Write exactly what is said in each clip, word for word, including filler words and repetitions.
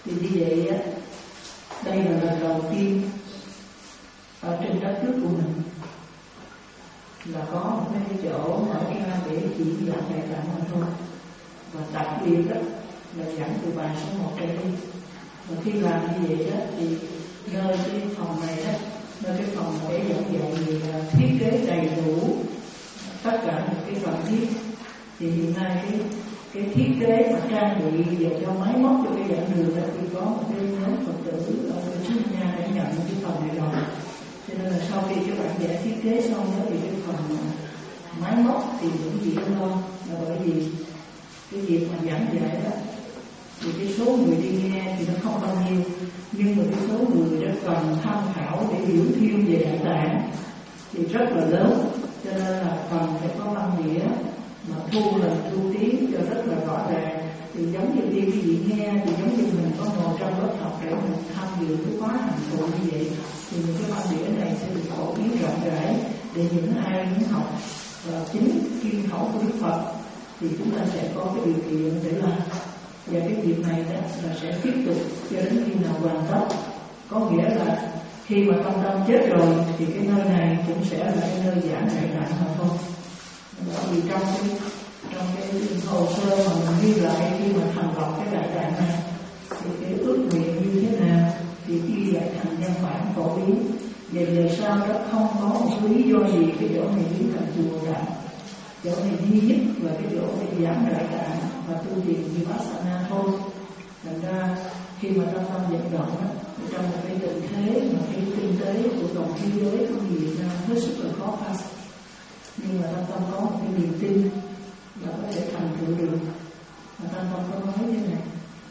Thì như vậy á, đây là lần đầu tiên ở trên đất nước của mình là có một cái chỗ mở ra để chỉ giảng đại tạng mà thôi. Và đặc biệt đó là giảng từ bài số một trở đi. Và khi làm như vậy đó thì nơi cái phòng này đó, nơi cái phòng để giảng dạy thì là thiết kế đầy đủ tất cả những cái cần thiết. Thì hiện nay cái cái thiết kế mà trang bị về cho máy móc cho cái giảng đường đó thì có một cái nhóm Phật tử ở trước nhà để nhận cái phần này rồi. Cho nên là sau khi các bạn vẽ thiết kế xong đó thì cái phần máy móc thì những gì đó lo, là bởi vì cái việc mà giảng dạy đó thì cái số người đi nghe thì nó không bao nhiêu, nhưng mà cái số người đó cần tham khảo để hiểu thêm về Đại Tạng thì rất là lớn. Cho nên là cần phải có văn nghĩa mà thu lần thu tiếng cho rất là rõ ràng. Thì giống như đi cái vị nghe thì giống như mình có ngồi trong lớp học để mình tham dự cái khóa hành thụ như vậy, thì những cái văn nghĩa này sẽ được phổ biến rộng rãi để những ai muốn học và chính kim khẩu của Đức Phật thì chúng ta sẽ có cái điều kiện để làm. Và cái việc này đó là sẽ tiếp tục cho đến khi nào hoàn tất. Có nghĩa là khi mà Tâm Tâm chết rồi thì cái nơi này cũng sẽ là cái nơi giảng Đại Tạng mà thôi. Bởi vì trong cái trong cái hồ sơ mà mình ghi lại khi mà thành lập cái Đại Tạng này thì cái ước nguyện như thế nào thì ghi lại thành văn bản phổ biến. Về về sau đó không có một lý do gì cái chỗ này biến thành chùa Tạng. Chỗ này duy nhất là cái chỗ để giảng Đại Tạng và tu viện Vipassana thôi. Thành ra khi mà Tâm Tâm vận động đó, trong một cái tình thế mà cái kinh tế của toàn thế giới của người Việt Nam hết sức là khó khăn, nhưng mà Tâm Tâm có một cái niềm tin là có thể thành tựu được. Và Tâm Tâm có nói thế này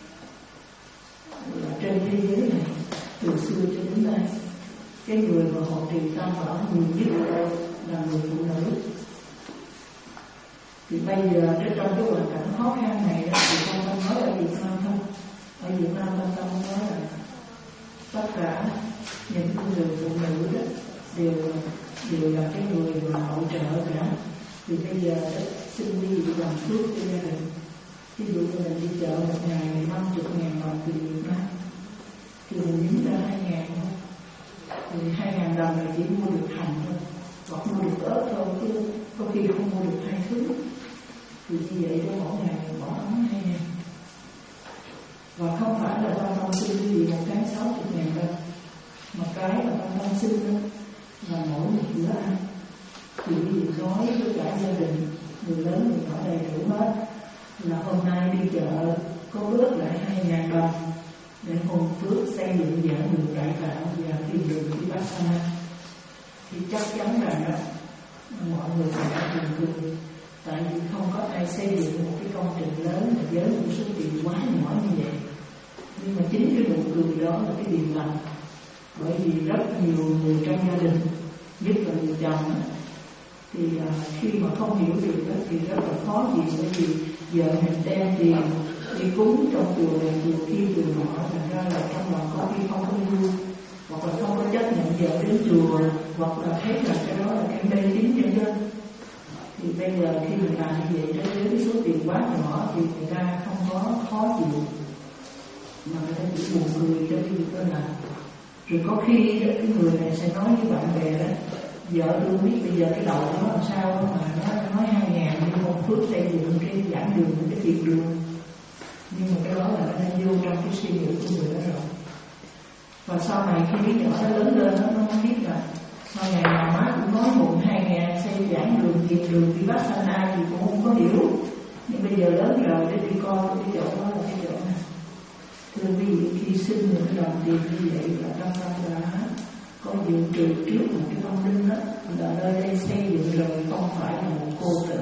là trên thế giới này từ xưa cho đến nay, cái người mà hộ trì tam bảo nhiều nhất ở đây là người phụ nữ. Thì bây giờ trong cái hoàn cảnh khó khăn này đó, thì Tâm Tâm nói ở Việt Nam thôi. Ở Việt Nam Tâm Tâm nói là tất cả những người phụ nữ đó đều đều là cái người mà hỗ trợ cả. Thì bây giờ đó, xin đi làm phước cho gia đình. Ví dụ như mình đi chợ một ngày năm chục ngàn đồng từ Việt Nam thì mình nhín ra hai ngàn thôi. Thì hai ngàn đồng là chỉ mua được hành thôi, hoặc mua được ớt thôi, chứ có khi không mua được hai thứ. Thì như vậy đó mỗi ngày bỏ ấm hai ngàn. Và không phải là Tâm Tâm xin cái gì một cái sáu chục ngàn đâu, mà cái mà Tâm Tâm xin đó là mỗi một bữa ăn. Thì ví dụ nói với cả gia đình, người lớn người nhỏ đầy đủ hết, là hôm nay đi chợ có bớt lại hai ngàn đồng để hồn phước xây dựng giảng đường Đại Tạng và tìm đường Vipassana. Thì chắc chắn rằng đó mọi người sẽ buồn cười, tại vì không có ai xây dựng một cái công trình lớn với một số tiền quá nhỏ như vậy. Nhưng mà chính cái nụ cười đó là cái điều lành. Bởi vì rất nhiều người trong gia đình, nhất là người chồng, thì uh, khi mà không hiểu được đó, thì rất là khó gì. Bởi vì giờ mình đem tiền đi cúng trong chùa này chùa kia chùa nọ, thành ra là trong lòng có khi không có vui, hoặc là không có chấp nhận vợ đến chùa, hoặc là thấy là cái đó là cái mê tín nhân dân. Thì bây giờ khi mình làm như vậy đó, với cái số tiền quá nhỏ thì người ta không có khó chịu, mà người ta chỉ buồn cười cho cái việc đó làm. Rồi có khi cái người này sẽ nói với bạn bè đó, vợ tôi biết bây giờ cái đầu nó làm sao mà nó nói hai ngàn nhưng một phước xây dựng cái giảng đường, cái tiền đường. Nhưng mà cái đó là nó đang vô trong cái suy nghĩ của người đó rồi. Và sau này khi đứa nhỏ nó lớn lên, nó nó biết là sau này mà má cũng nói mượn hai ngàn xây giảng đường, tiền đường Vipassana thì cũng không có hiểu. Nhưng bây giờ lớn rồi để đi coi cái chỗ đó là cái chỗ này. Thưa quý vị, khi sinh những cái đồng tiền như vậy là Tâm Tâm đã có dự trù trước một cái tâm linh đó, là nơi đây xây dựng rồi, không phải là một cô tự.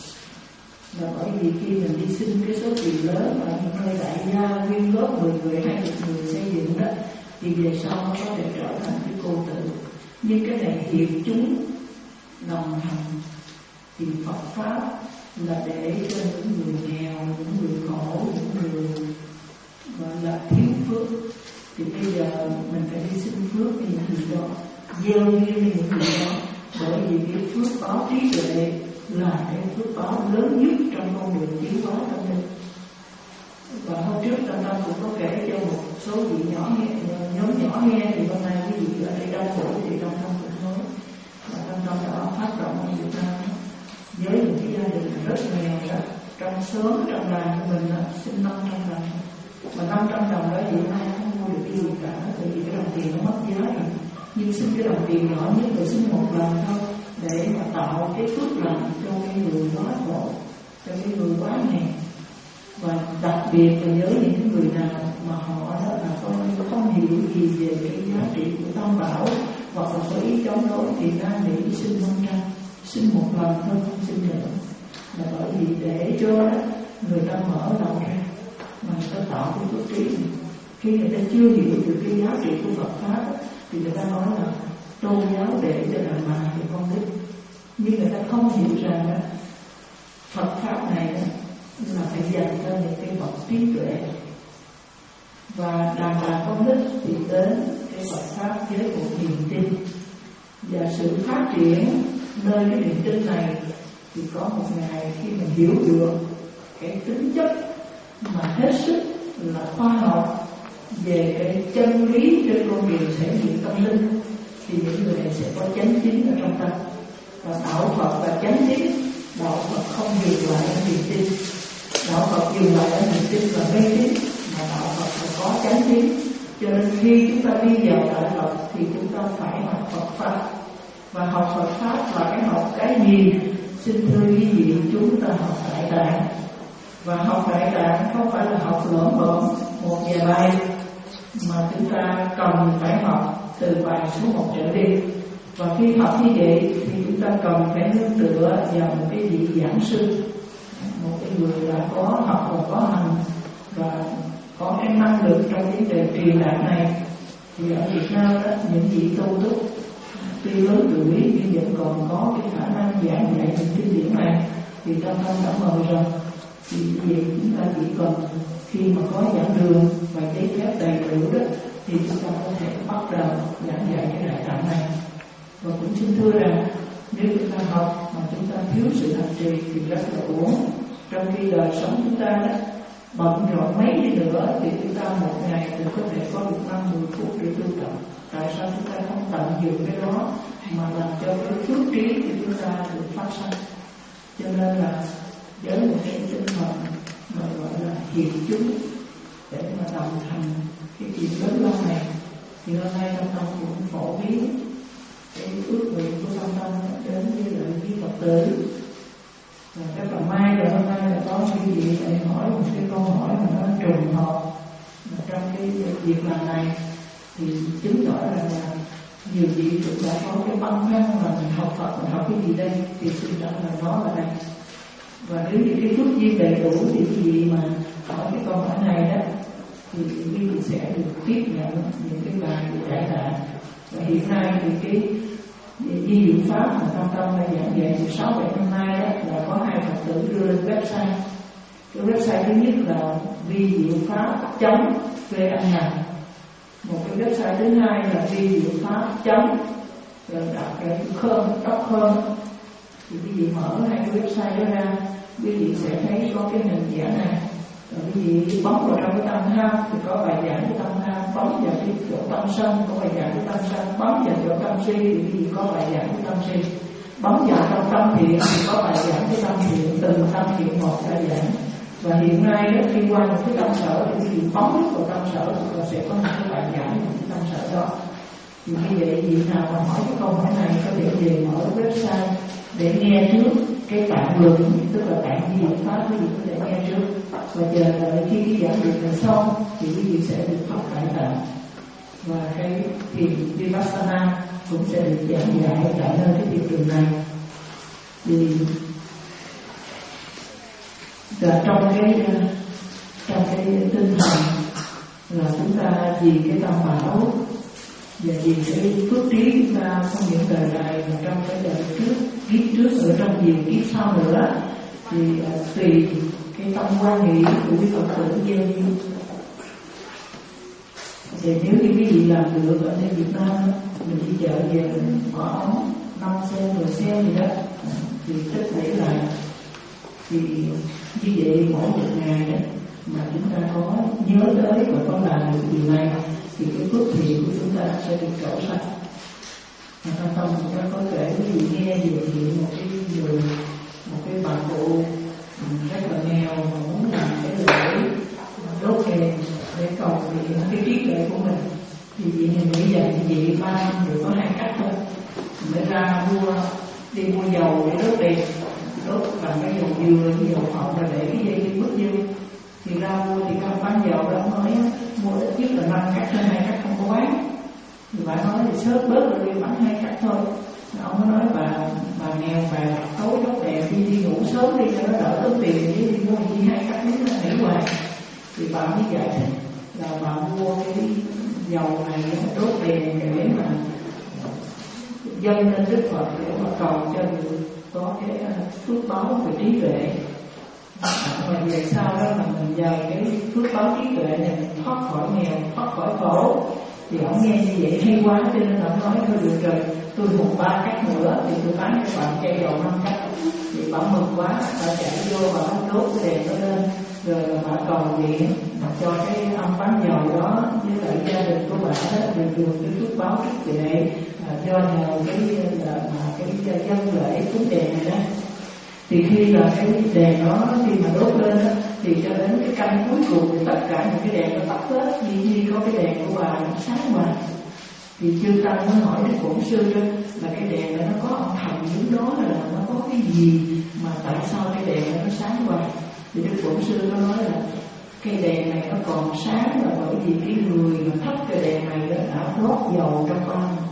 Là bởi vì khi mình đi xin cái số tiền lớn ở những nơi đại gia quyên góp mười người, hai mươi người xây dựng đó, thì về sau nó có thể trở thành cái cô tự. Nhưng cái này hiệp chúng đồng hành thì Phật Pháp là để cho những người nghèo, những người khổ, những người gọi là thiếu phước. Thì bây giờ mình phải đi xin phước với những người đó, gieo duyên với những người đó. Bởi vì cái phước báo trí tuệ là cái phước báo lớn nhất trong con đường tiến hóa tâm linh. Và hôm trước Tâm Tâm cũng có kể cho một số vị nhỏ nghe, nhóm nhỏ nghe thì hôm nay quý vị ở đây đông đủ thì trong tâm cũng nói và trong tâm đó phát động ở Việt Nam với một cái gia đình rất nghèo đó, trong xóm trong làng của mình là xin năm trăm đồng, mà năm trăm đồng đó hiện nay không mua được cái gì cả, tại vì cái đồng tiền nó mất giá rồi. Nhưng xin cái đồng tiền nhỏ nhất rồi xin một lần thôi để mà tạo cái phước lành cho cái người quá khổ, cho cái người quá nghèo. Và đặc biệt là với những người nào mà họ đó là không, không hiểu gì về cái giá trị của Tam Bảo hoặc là có ý chống đối thì ra để xin năm trăm, xin một lần thôi, không xin nữa. Là bởi vì để cho người ta mở lòng ra mà người ta tạo cái phước trí. Khi người ta chưa hiểu được cái giá trị của Phật Pháp thì người ta nói là tôn giáo để cho đàn bà thì không thích. Nhưng người ta không hiểu rằng đó, Phật Pháp này đó, là phải dành cho những cái bậc trí tuệ, và đàn bà con nít thì đến cái Phật Pháp với một niềm tin, và sự phát triển nơi cái niềm tin này thì có một ngày khi mình hiểu được cái tính chất mà hết sức là khoa học về cái chân lý trên con đường thể hiện tâm linh, thì những người này sẽ có chánh tín ở trong tâm. Và đạo Phật và chánh tín, đạo Phật không dừng lại ở niềm tin, đạo Phật dừng lại ở niềm tin và mê tín, mà đạo Phật phải có chánh tín. Cho nên khi chúng ta đi vào đạo Phật thì chúng ta phải học Phật Pháp, và học Phật Pháp là cái học cái gì? Xin thưa quý vị, chúng ta học Đại Tạng. Và học Đại Tạng không phải là học lỡm bỡm một vài bài, mà chúng ta cần phải học từ bài số một trở đi. Và khi học như vậy thì chúng ta cần phải nương tựa vào một cái vị giảng sư, một cái người đã có học và có hành và có cái năng lực trong vấn đề truyền đạt này. Thì ở Việt Nam đó, những vị tu túc tuy lớn tuổi nhưng vẫn còn có cái khả năng giảng dạy những kinh điển này, thì tâm tâm đã mời rồi. Thì vì chúng ta chỉ cần khi mà có giảng đường và giấy phép đầy đủ đó thì chúng ta có thể bắt đầu giảng dạy cái Đại Tạng này. Và cũng xin thưa rằng nếu chúng ta học mà chúng ta thiếu sự hành trì thì rất là uổng. Trong khi đời sống chúng ta đó bận rộn mấy đi nữa thì chúng ta một ngày cũng có thể có được năm mười phút để tu tập. Tại sao chúng ta không tận dụng cái đó mà làm cho cái phước trí của chúng ta được phát sinh? Cho nên là với một cái tinh thần mà gọi là hiệp chúng để mà đồng thành cái chuyện lớn lao này, thì hôm nay Tâm Tâm cũng phổ biến cái ước nguyện của Tâm Tâm đến với lại quý Phật tử. Và các bạn mai rồi hôm nay là có quý vị lại hỏi một cái câu hỏi mà nó trùng hợp trong cái việc làm này, thì chứng tỏ rằng là nhiều vị cũng đã có cái băn khoăn là mình học Phật, mình học cái gì đây, thì xin trả lời nó là đây. Và nếu như cái phước duyên đầy đủ thì quý vị mà hỏi cái câu hỏi này đó thì quý vị sẽ được tiếp nhận những cái bài của Đại Tạng. Và hiện nay thì cái di diệu pháp mà Tâm Tâm đã giảng dạy từ sáu bảy năm nay đó là có hai Phật tử đưa lên website. Cái website thứ nhất là vi diệu pháp chấm vn, một cái website thứ hai là vi diệu pháp chấm rồi đặt cái khơm đốc khơm. Thì quý vị mở hai cái website đó ra, quý vị sẽ thấy có cái hình vẽ này. Rồi quý vị bấm vào trong cái tâm tham thì có bài giảng của tâm tham, bấm vào cái chỗ tâm sân có bài giảng của tâm sân, bấm vào chỗ tâm si thì quý vị có bài giảng của tâm si, bấm vào trong tâm thiện thì có bài giảng của tâm thiện, từng tâm thiện một đã giảng. Và hiện nay đó, khi qua một cái tâm sở thì quý vị bấm vào tâm sở thì sẽ có một cái bài giảng của cái tâm sở đó. Thì như vậy vị nào mà hỏi cái câu hỏi này có thể về mở website để nghe trước cái tạng luận, tức là tạng di diệu pháp, quý vị có thể nghe trước. Và chờ đợi khi cái giảng đường này xong thì quý vị sẽ được học Đại Tạng, và cái thiền Vipassana cũng sẽ được giảng dạy tại nơi cái thiền đường này. Thì và trong cái trong cái tinh thần là chúng ta vì cái Tam Bảo và vì cái phước trí chúng ta không những đời này mà trong cái đời trước, kiếp trước, ở trong nhiều kiếp sau nữa, thì uh, tùy cái tâm quan nghĩ của quý Phật tử gieo duyên. Thì nếu như quý vị làm được ở đây Việt Nam, mình đi chợ về mình bỏ ống năm sen, mười sen gì đó thì tích lũy lại, thì như vậy mỗi một ngày đó mà chúng ta có nhớ tới và có làm được điều này thì cái phước thiện của chúng ta sẽ được trổ sạch. Trong tâm chúng ta có thể ví dụ nghe về chuyện một cái người, một cái bà cụ rất là nghèo mà muốn làm cái lễ đốt đèn để cầu nguyện cái trí tuệ của mình, thì vị này nghĩ rằng vị ba năm được có hai cách thôi, mới ra mua đi mua dầu để đốt đèn, đốt bằng cái dầu dừa, cái dầu hậu rồi để cái dây đi bước vô. Thì ra mua thì không bán dầu đó nói mua ít nhất là năm cắt trên hai cắt không có bán. Thì bà nói thì sớt bớt rồi đi bán hai cắt thôi. Ông mới nói bà bà nghèo bà tối đốt đèn đi đi ngủ sớm đi cho nó đỡ tốn tiền, chứ đi mua chỉ hai cắt nếu nó nghỉ hoài. Thì bà mới giải thích là bà mua cái dầu này đốt đèn để mà dâng lên Đức Phật để mà cầu cho được có cái phước báo về trí tuệ. Mà về sau đó là mình nhờ cái phước báo trí tuệ này mình thoát khỏi nghèo, thoát khỏi khổ. Thì ông nghe như vậy hay quá cho nên ông nói thôi được rồi, tôi một ba cách nữa thì tôi bán cho bạn cây dầu năm cách. Thì bà mừng quá, bà chạy vô bà đốt cái đèn nó lên, rồi bà cầu nguyện cho cái ông bán dầu đó với lại gia đình của bà đó được được cái phước báo trí tuệ do nhờ cái là mà cái dân lễ cúng đèn này đó. Thì khi là cái đèn đó khi mà đốt lên đó, thì cho đến cái canh cuối cùng thì tất cả những cái đèn nó tắt hết, chỉ như có cái đèn của bà nó sáng hoàng. Thì chư tăng mới hỏi Đức Bổn Sư đó là cái đèn này nó có ông thần đứng đó là nó có cái gì mà tại sao cái đèn này nó sáng hoàng? Thì Đức Bổn Sư có nói là cái đèn này nó còn sáng là bởi vì cái người mà thắp cái đèn này đã rót dầu trong ba năm.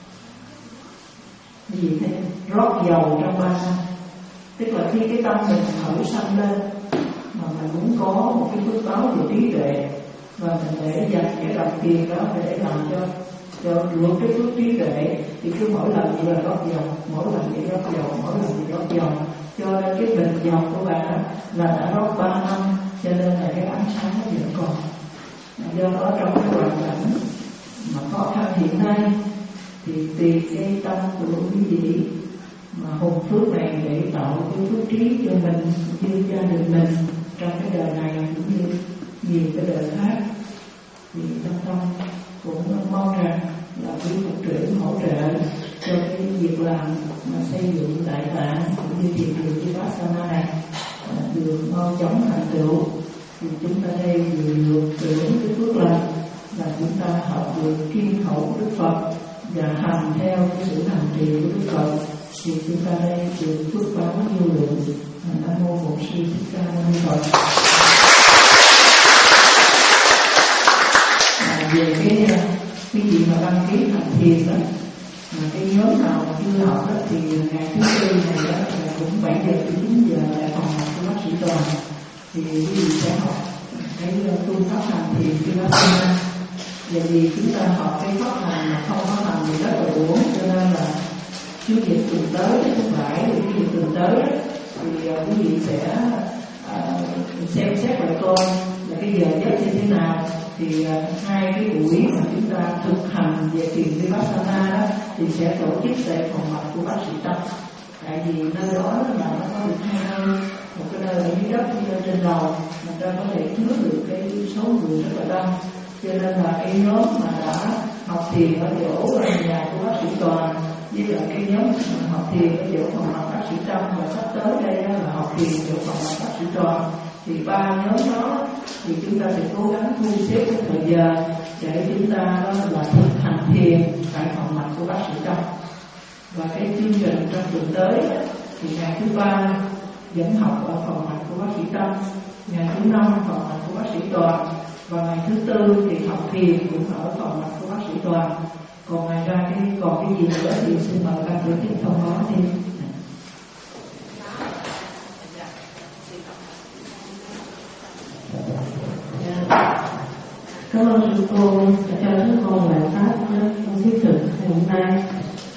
Cái gì thế? Rót dầu trong ba năm. Tức là khi cái tâm mình khởi sanh lên mà mình muốn có một cái phước báo về trí tuệ và mình để dành cái đồng tiền đó để làm cho cho được cái phước trí tuệ, thì cứ mỗi lần gì là rót dầu, mỗi lần gì rót dầu, mỗi lần gì rót dầu, cho nên cái bình dầu của bạn là đã rót ba năm, cho nên là cái ánh sáng nó vẫn còn. Do đó trong cái hoàn cảnh mà khó khăn hiện nay thì tùy cái tâm của quý vị mà hồn phước này để tạo cái phước trí cho mình như gia đình mình trong cái đời này cũng như nhiều cái đời khác. Thì tâm tâm cũng mong rằng là quý Phật trưởng hỗ trợ cho cái việc làm mà xây dựng đại tạng cũng như thiền đường Vipassana này được mau chóng thành tựu. Thì chúng ta đây vừa được tưởng cái phước lành là chúng ta học được kim khẩu Đức Phật và hành theo cái sự hành trì của Đức Phật, thì chúng ta đây được phước báo vô lượng. Nam mô Bổn Sư Thích Ca Mâu Ni Phật. À, về cái cái gì mà đăng ký hành thiền đó, mà cái nhóm nào mà chưa học đó, thì ngày thứ tư này đó là cũng bảy giờ đến chín giờ tại phòng học của bác sĩ Toàn, thì quý vị sẽ học cái phương pháp hành thiền Vipassana. Bởi vì chúng ta học cái pháp hành mà không có hành thì rất là uổng, cho nên là Chủ nhật tuần tới, thứ bảy, chủ nhật tuần tới thì uh, quý vị sẽ uh, xem xét lại coi là cái giờ giấc như thế nào. Thì uh, hai cái buổi mà chúng ta thực hành về thiền Vipassana đó thì sẽ tổ chức tại phòng học của bác sĩ Tâm. Tại vì nơi đó là nó có được hai nơi, một cái nơi ở dưới đất, như trên lầu, mình ta có thể chứa được cái số người rất là đông. Cho nên là cái nhóm mà đã học thiền ở chỗ ở nhà của bác sĩ Toàn, với lại cái nhóm học thiền ở chỗ phòng học bác sĩ Tâm, và sắp tới đây đó là học thiền chỗ phòng học bác sĩ Toàn, thì ba nhóm đó thì chúng ta sẽ cố gắng thu xếp cái thời giờ để chúng ta đó là thực hành thiền tại phòng học của bác sĩ Tâm. Và cái chương trình trong tuần tới thì ngày thứ ba vẫn học ở phòng học của bác sĩ Tâm, ngày thứ năm phòng học của bác sĩ Toàn, và ngày thứ tư thì học thiền cũng ở phòng học của bác sĩ Toàn. Còn ngoài ra cái còn cái gì nữa thì xin mời ban tổ chức thông báo thêm. Cảm ơn sư cô đã cho chúng con bài pháp rất thiết thực ngày hôm nay.